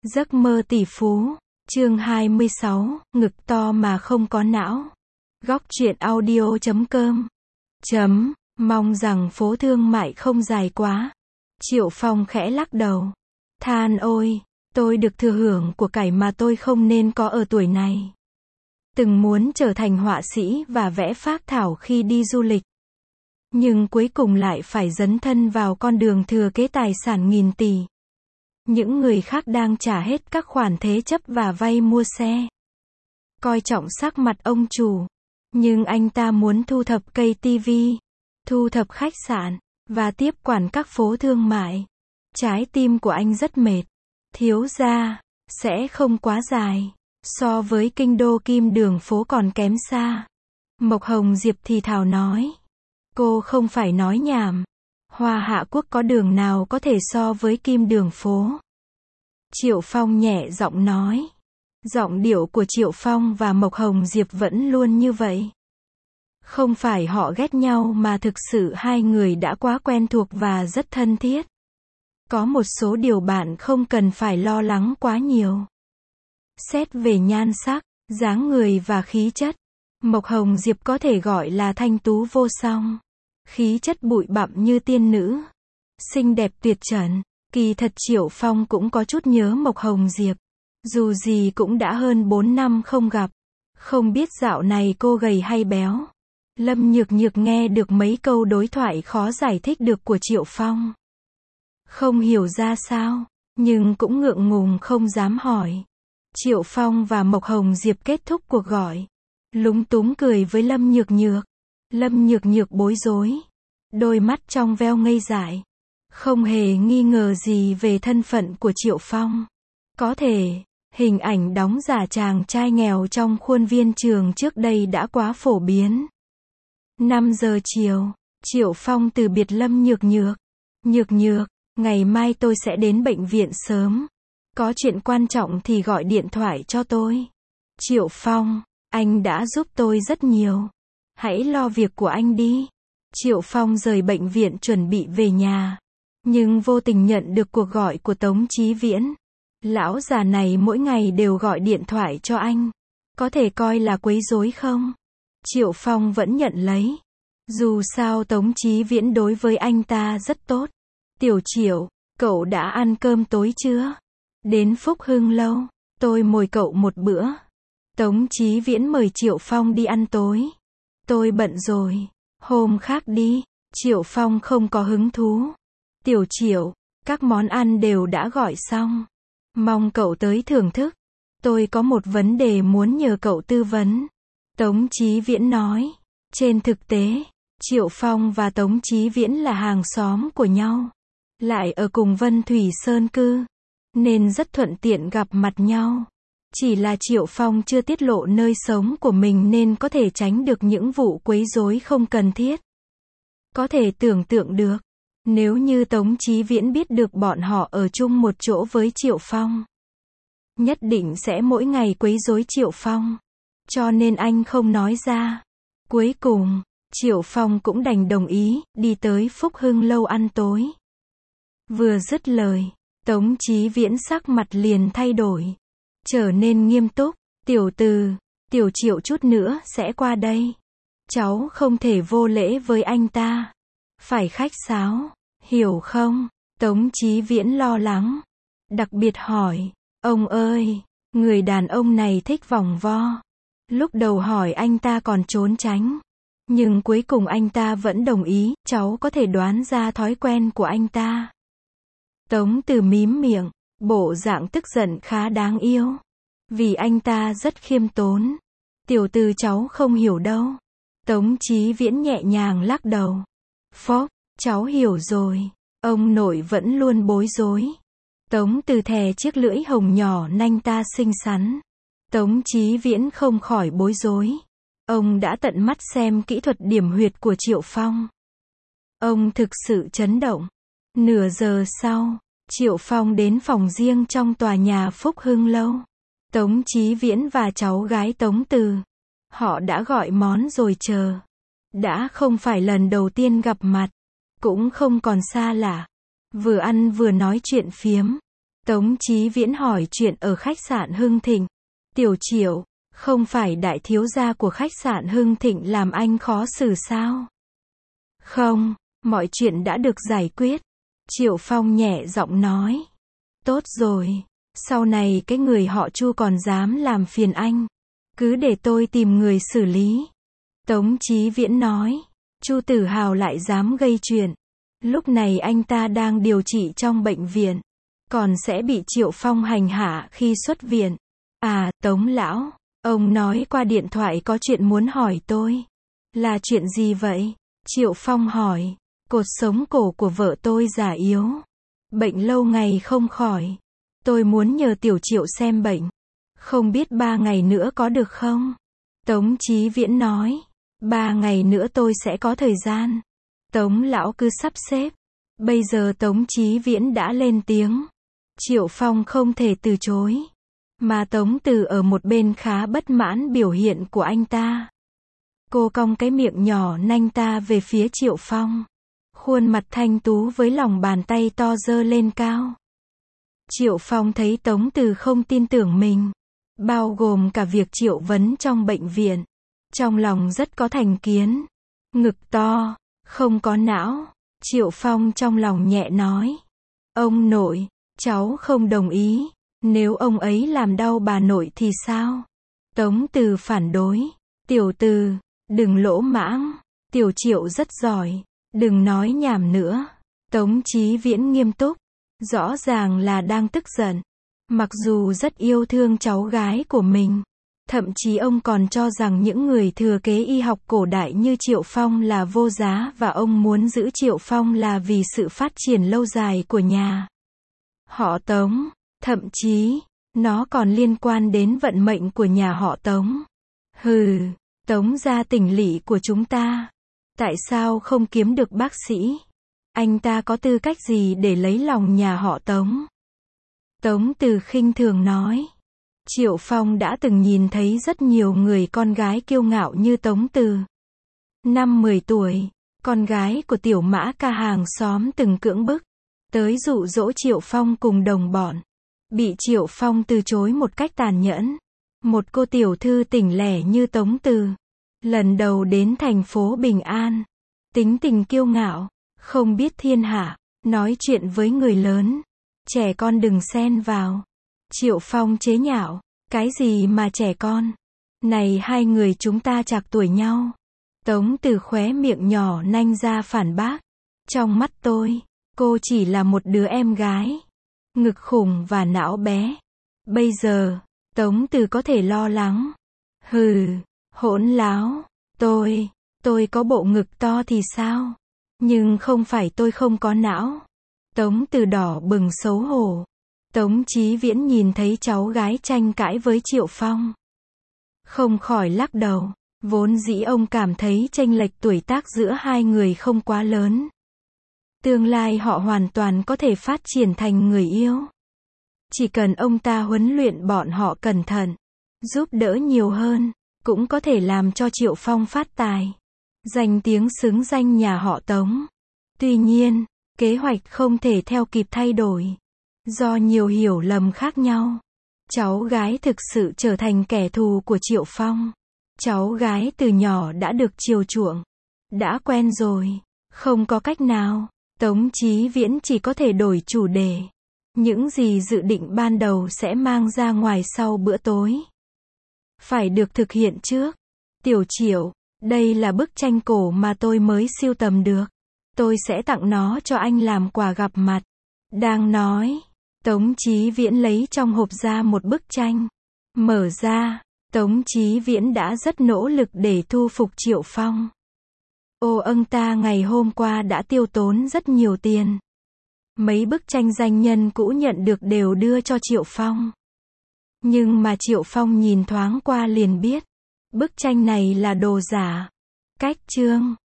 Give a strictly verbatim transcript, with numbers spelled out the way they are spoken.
Giấc mơ tỷ phú, chương hai mươi sáu, ngực to mà không có não. Góc truyện audio chấm com. Chấm, mong rằng phố thương mại không dài quá. Triệu Phong khẽ lắc đầu. Than ôi, tôi được thừa hưởng của cải mà tôi không nên có ở tuổi này. Từng muốn trở thành họa sĩ và vẽ phác thảo khi đi du lịch. Nhưng cuối cùng lại phải dấn thân vào con đường thừa kế tài sản nghìn tỷ. Những người khác đang trả hết các khoản thế chấp và vay mua xe. Coi trọng sắc mặt ông chủ. Nhưng anh ta muốn thu thập cây tivi, thu thập khách sạn, và tiếp quản các phố thương mại. Trái tim của anh rất mệt. Thiếu gia, sẽ không quá dài. So với kinh đô kim đường phố còn kém xa. Mộc Hồng Diệp thì thào nói. Cô không phải nói nhảm. Hoa Hạ Quốc có đường nào có thể so với kim đường phố? Triệu Phong nhẹ giọng nói. Giọng điệu của Triệu Phong và Mộc Hồng Diệp vẫn luôn như vậy. Không phải họ ghét nhau mà thực sự hai người đã quá quen thuộc và rất thân thiết. Có một số điều bạn không cần phải lo lắng quá nhiều. Xét về nhan sắc, dáng người và khí chất, Mộc Hồng Diệp có thể gọi là thanh tú vô song. Khí chất bụi bặm như tiên nữ. Xinh đẹp tuyệt trần. Kỳ thật Triệu Phong cũng có chút nhớ Mộc Hồng Diệp. Dù gì cũng đã hơn bốn năm không gặp. Không biết dạo này cô gầy hay béo. Lâm Nhược Nhược nghe được mấy câu đối thoại khó giải thích được của Triệu Phong. Không hiểu ra sao, nhưng cũng ngượng ngùng không dám hỏi. Triệu Phong và Mộc Hồng Diệp kết thúc cuộc gọi. Lúng túng cười với Lâm Nhược Nhược. Lâm Nhược Nhược bối rối. Đôi mắt trong veo ngây dại. Không hề nghi ngờ gì về thân phận của Triệu Phong. Có thể, hình ảnh đóng giả chàng trai nghèo trong khuôn viên trường trước đây đã quá phổ biến. năm giờ chiều, Triệu Phong từ biệt Lâm Nhược Nhược. Nhược Nhược, ngày mai tôi sẽ đến bệnh viện sớm. Có chuyện quan trọng thì gọi điện thoại cho tôi. Triệu Phong, anh đã giúp tôi rất nhiều. Hãy lo việc của anh đi. Triệu Phong rời bệnh viện chuẩn bị về nhà. Nhưng vô tình nhận được cuộc gọi của Tống Chí Viễn. Lão già này mỗi ngày đều gọi điện thoại cho anh. Có thể coi là quấy rối không? Triệu Phong vẫn nhận lấy. Dù sao Tống Chí Viễn đối với anh ta rất tốt. Tiểu Triệu, cậu đã ăn cơm tối chưa? Đến Phúc Hưng lâu, tôi mời cậu một bữa. Tống Chí Viễn mời Triệu Phong đi ăn tối. Tôi bận rồi, hôm khác đi. Triệu Phong không có hứng thú. Tiểu Triệu, các món ăn đều đã gọi xong. Mong cậu tới thưởng thức. Tôi có một vấn đề muốn nhờ cậu tư vấn. Tống Chí Viễn nói. Trên thực tế, Triệu Phong và Tống Chí Viễn là hàng xóm của nhau. Lại ở cùng Vân Thủy Sơn cư. Nên rất thuận tiện gặp mặt nhau. Chỉ là Triệu Phong chưa tiết lộ nơi sống của mình nên có thể tránh được những vụ quấy rối không cần thiết. Có thể tưởng tượng được. Nếu như Tống Chí Viễn biết được bọn họ ở chung một chỗ với Triệu Phong. Nhất định sẽ mỗi ngày quấy rối Triệu Phong. Cho nên anh không nói ra. Cuối cùng, Triệu Phong cũng đành đồng ý, đi tới Phúc Hưng lâu ăn tối. Vừa dứt lời, Tống Chí Viễn sắc mặt liền thay đổi. Trở nên nghiêm túc. Tiểu Từ, Tiểu Triệu chút nữa sẽ qua đây. Cháu không thể vô lễ với anh ta. Phải khách sáo, hiểu không? Tống Chí Viễn lo lắng. Đặc biệt hỏi, ông ơi, người đàn ông này thích vòng vo. Lúc đầu hỏi anh ta còn trốn tránh. Nhưng cuối cùng anh ta vẫn đồng ý, cháu có thể đoán ra thói quen của anh ta. Tống Từ mím miệng, bộ dạng tức giận khá đáng yêu. Vì anh ta rất khiêm tốn. Tiểu Từ cháu không hiểu đâu. Tống Chí Viễn nhẹ nhàng lắc đầu. Phốc, cháu hiểu rồi. Ông nội vẫn luôn bối rối. Tống Từ thè chiếc lưỡi hồng nhỏ nanh ta xinh xắn. Tống Chí Viễn không khỏi bối rối. Ông đã tận mắt xem kỹ thuật điểm huyệt của Triệu Phong. Ông thực sự chấn động. Nửa giờ sau, Triệu Phong đến phòng riêng trong tòa nhà Phúc Hưng lâu. Tống Chí Viễn và cháu gái Tống Từ. Họ đã gọi món rồi chờ. Đã không phải lần đầu tiên gặp mặt. Cũng không còn xa lạ. Vừa ăn vừa nói chuyện phiếm. Tống Chí Viễn hỏi chuyện ở khách sạn Hưng Thịnh. Tiểu Triệu, không phải đại thiếu gia của khách sạn Hưng Thịnh làm anh khó xử sao? Không, mọi chuyện đã được giải quyết. Triệu Phong nhẹ giọng nói. Tốt rồi, sau này cái người họ Chu còn dám làm phiền anh, cứ để tôi tìm người xử lý. Tống Chí Viễn nói. Chu Tử Hào lại dám gây chuyện. Lúc này anh ta đang điều trị trong bệnh viện, còn sẽ bị Triệu Phong hành hạ khi xuất viện. À, Tống lão, ông nói qua điện thoại có chuyện muốn hỏi tôi. Là chuyện gì vậy? Triệu Phong hỏi. Cột sống cổ của vợ tôi già yếu, bệnh lâu ngày không khỏi. Tôi muốn nhờ Tiểu Triệu xem bệnh. Không biết ba ngày nữa có được không? Tống Chí Viễn nói. Ba ngày nữa tôi sẽ có thời gian. Tống lão cứ sắp xếp. Bây giờ Tống Chí Viễn đã lên tiếng. Triệu Phong không thể từ chối. Mà Tống Từ ở một bên khá bất mãn biểu hiện của anh ta. Cô cong cái miệng nhỏ nanh ta về phía Triệu Phong. Khuôn mặt thanh tú với lòng bàn tay to giơ lên cao. Triệu Phong thấy Tống Từ không tin tưởng mình, bao gồm cả việc Triệu vấn trong bệnh viện. Trong lòng rất có thành kiến. Ngực to, không có não. Triệu Phong trong lòng nhẹ nói. Ông nội, cháu không đồng ý. Nếu ông ấy làm đau bà nội thì sao? Tống Từ phản đối. Tiểu Từ, đừng lỗ mãng. Tiểu Triệu rất giỏi. Đừng nói nhảm nữa. Tống Chí Viễn nghiêm túc. Rõ ràng là đang tức giận. Mặc dù rất yêu thương cháu gái của mình. Thậm chí ông còn cho rằng những người thừa kế y học cổ đại như Triệu Phong là vô giá và ông muốn giữ Triệu Phong là vì sự phát triển lâu dài của nhà họ Tống. Thậm chí, nó còn liên quan đến vận mệnh của nhà họ Tống. Hừ, Tống gia tỉnh lỵ của chúng ta. Tại sao không kiếm được bác sĩ? Anh ta có tư cách gì để lấy lòng nhà họ Tống? Tống Từ khinh thường nói. Triệu Phong đã từng nhìn thấy rất nhiều người con gái kiêu ngạo như Tống Từ. Năm mười tuổi, con gái của tiểu Mã ca hàng xóm từng cưỡng bức, tới dụ dỗ Triệu Phong cùng đồng bọn. Bị Triệu Phong từ chối một cách tàn nhẫn. Một cô tiểu thư tỉnh lẻ như Tống Từ. Lần đầu đến thành phố Bình An. Tính tình kiêu ngạo, không biết thiên hạ, nói chuyện với người lớn. Trẻ con đừng xen vào. Triệu Phong chế nhạo. Cái gì mà trẻ con? Này hai người chúng ta chạc tuổi nhau. Tống Từ khóe miệng nhỏ nanh ra phản bác. Trong mắt tôi, cô chỉ là một đứa em gái. Ngực khủng và não bé. Bây giờ, Tống Từ có thể lo lắng. Hừ, hỗn láo. Tôi, tôi có bộ ngực to thì sao? Nhưng không phải tôi không có não. Tống Từ đỏ bừng xấu hổ. Tống Chí Viễn nhìn thấy cháu gái tranh cãi với Triệu Phong. Không khỏi lắc đầu. Vốn dĩ ông cảm thấy chênh lệch tuổi tác giữa hai người không quá lớn. Tương lai họ hoàn toàn có thể phát triển thành người yêu. Chỉ cần ông ta huấn luyện bọn họ cẩn thận, giúp đỡ nhiều hơn, cũng có thể làm cho Triệu Phong phát tài. Danh tiếng xứng danh nhà họ Tống. Tuy nhiên, kế hoạch không thể theo kịp thay đổi. Do nhiều hiểu lầm khác nhau, cháu gái thực sự trở thành kẻ thù của Triệu Phong. Cháu gái từ nhỏ đã được chiều chuộng. Đã quen rồi. Không có cách nào. Tống Chí Viễn chỉ có thể đổi chủ đề. Những gì dự định ban đầu sẽ mang ra ngoài sau bữa tối. Phải được thực hiện trước. Tiểu Triệu, đây là bức tranh cổ mà tôi mới sưu tầm được. Tôi sẽ tặng nó cho anh làm quà gặp mặt. Đang nói, Tống Chí Viễn lấy trong hộp ra một bức tranh. Mở ra, Tống Chí Viễn đã rất nỗ lực để thu phục Triệu Phong. Ô ông ta ngày hôm qua đã tiêu tốn rất nhiều tiền. Mấy bức tranh danh nhân cũ nhận được đều đưa cho Triệu Phong. Nhưng mà Triệu Phong nhìn thoáng qua liền biết. Bức tranh này là đồ giả. Cách chương